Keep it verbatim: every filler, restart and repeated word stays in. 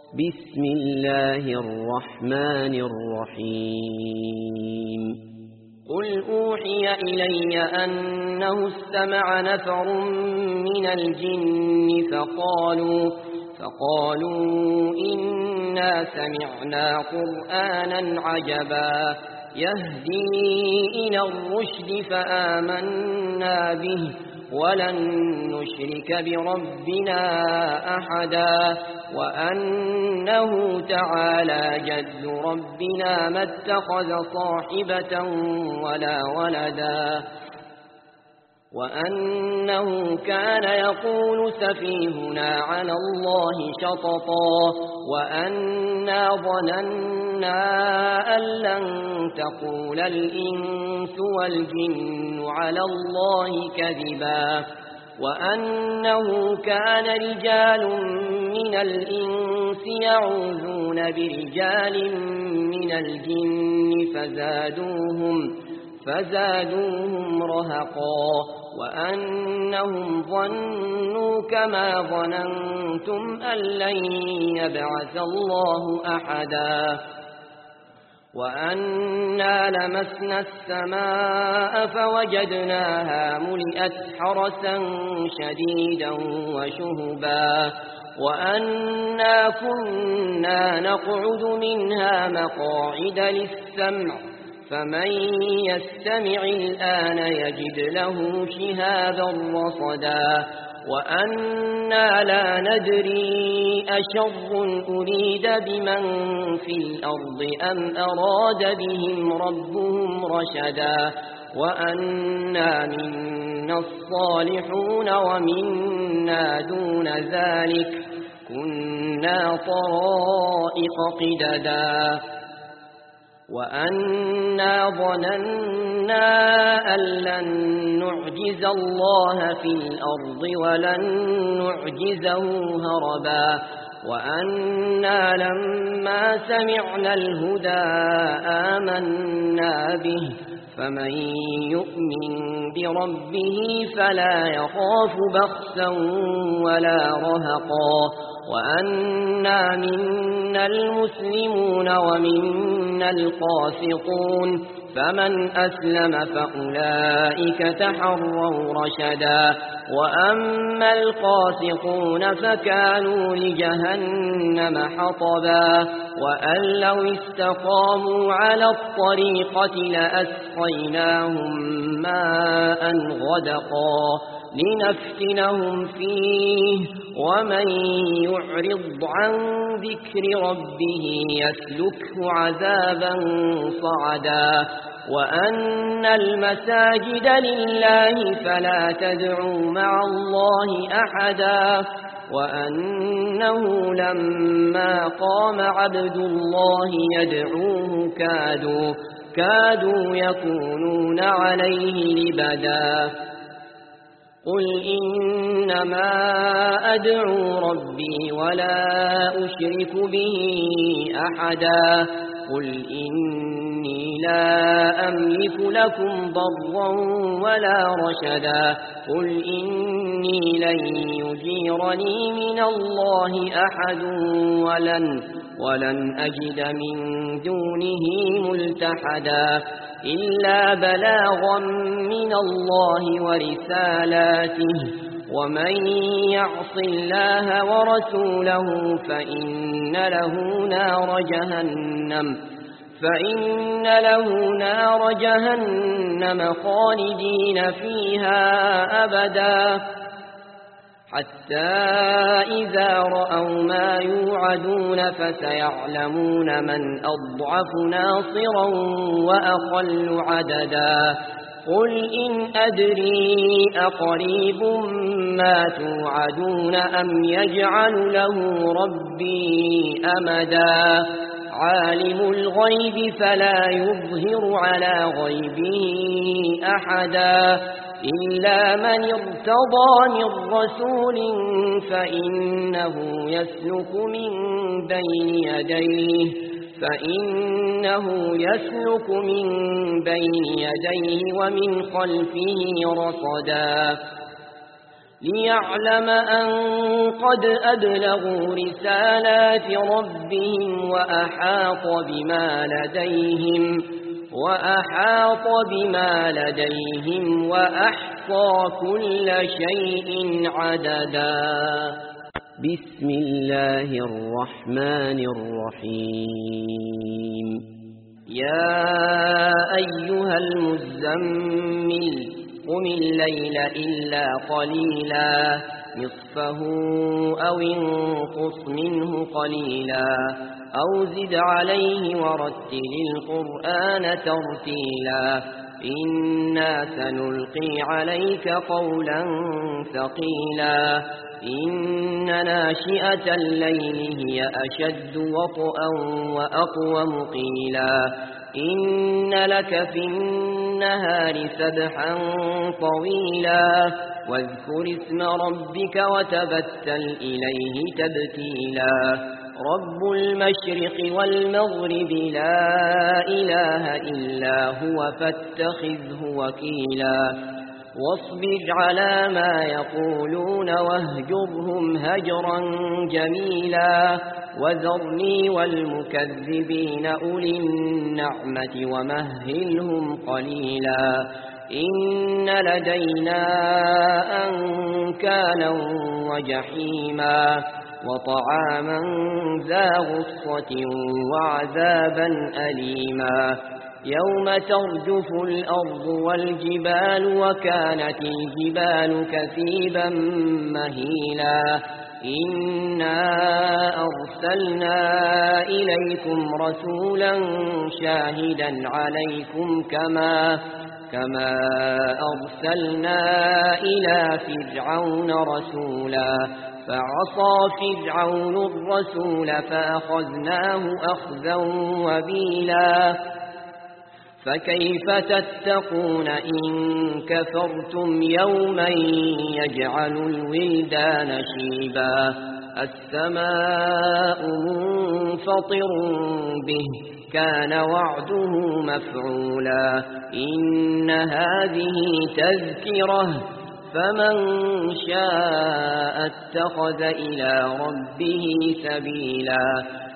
بسم الله الرحمن الرحيم قل أوحي إلي أنه استمع نفر من الجن فقالوا فقالوا إنا سمعنا قرآنا عجبا يهدي إلى الرشد فآمنا به ولن نشرك بربنا أحدا وأنه تعالى جد ربنا ما اتخذ صاحبة ولا ولدا وأنه كان يقول سفيهنا على الله شططا وأنا ظننا أن لن تقول الإنس والجن على الله كذبا وأنه كان رجال من الإنس يعوذون برجال من الجن فزادوهم فزادوهم رهقا وأنهم ظنوا كما ظننتم أن لن يبعث الله أحدا وأنا لمسنا السماء فوجدناها ملئت حرسا شديدا وشهبا وأنا كنا نقعد منها مقاعد للسمع فمن يستمع الآن يجد له شهابا رصدا وأنا لا ندري أشر أريد بمن في الأرض أم أراد بهم ربهم رشدا وأنا منا الصالحون ومنا دون ذلك كنا طرائق قددا وأنا ظننا أن لن نعجز الله في الأرض ولن نعجزه هربا وأنا لما سمعنا الهدى آمنا به فمن يؤمن بربه فلا يخاف بخسا ولا رهقا وأنا منا المسلمون ومنا القاسطون فمن أسلم فأولئك تحروا رشدا وأما القاسطون فكانوا لجهنم حطبا وأن لو استقاموا على الطريقة لأسقيناهم ماء غدقا لنفتنهم فيه ومن يعرض عن ذكر ربه يسلكه عذابا صعدا وأن المساجد لله فلا تدعوا مع الله أحدا وأنه لما قام عبد الله يدعوه كادوا كادوا يكونون عليه لبدا قل إنما أدعو ربي ولا أشرك به أحدا قل إني لا أملك لكم ضرا ولا رشدا قل إني لن يجيرني من الله أحد ولن ولن أجد من دونه ملتحدا إلا بلاغا من الله ورسالاته ومن يعص الله ورسوله فإن له نار جهنم فإن له نار جهنم خالدين فيها أبدا حتى إذا رأوا ما يوعدون فسيعلمون من أضعف ناصرا وأقل عددا قل إن أدري أقريب ما توعدون أم يجعل له ربي أمدا عالم الغيب فلا يظهر على غيبه أحدا إلا من ارتضى من رسول فإنه يسلك من بين يديه فإنه يسلك من بين يديه ومن خلفه رصدا ليعلم أن قد أبلغوا رسالات ربهم وأحاط بما لديهم وأحاط بما لديهم وأحصى كل شيء عددا. بسم الله الرحمن الرحيم. يا أيها المزمل قم الليل إلا قليلا نصفه أو انقص منه قليلا أو زد عليه ورتل القرآن ترتيلا إنا سنلقي عليك قولا ثقيلا إن ناشئة الليل هي أشد وطئا وأقوم قيلا إن لك في النهار سبحا طويلا واذكر اسم ربك وتبتل إليه تبتيلا رب المشرق والمغرب لا إله إلا هو فاتخذه وكيلا واصبر على ما يقولون واهجرهم هجرا جميلا وذرني والمكذبين أولي النعمة ومهلهم قليلا إن لدينا أنكالا وجحيما وطعاما ذا غصة وعذابا أليما يوم ترجف الأرض والجبال وكانت الجبال كثيبا مهيلا إنا أرسلنا إليكم رسولا شاهدا عليكم كما كما أرسلنا إلى فرعون رسولا فعصى فرعون الرسول فأخذناه أخذا وبيلا فكيف تتقون إن كفرتم يوما يجعل الولدان شيبا السماء منفطر به كان وعده مفعولا إن هذه تذكرة فمن شاء اتخذ إلى ربه سبيلا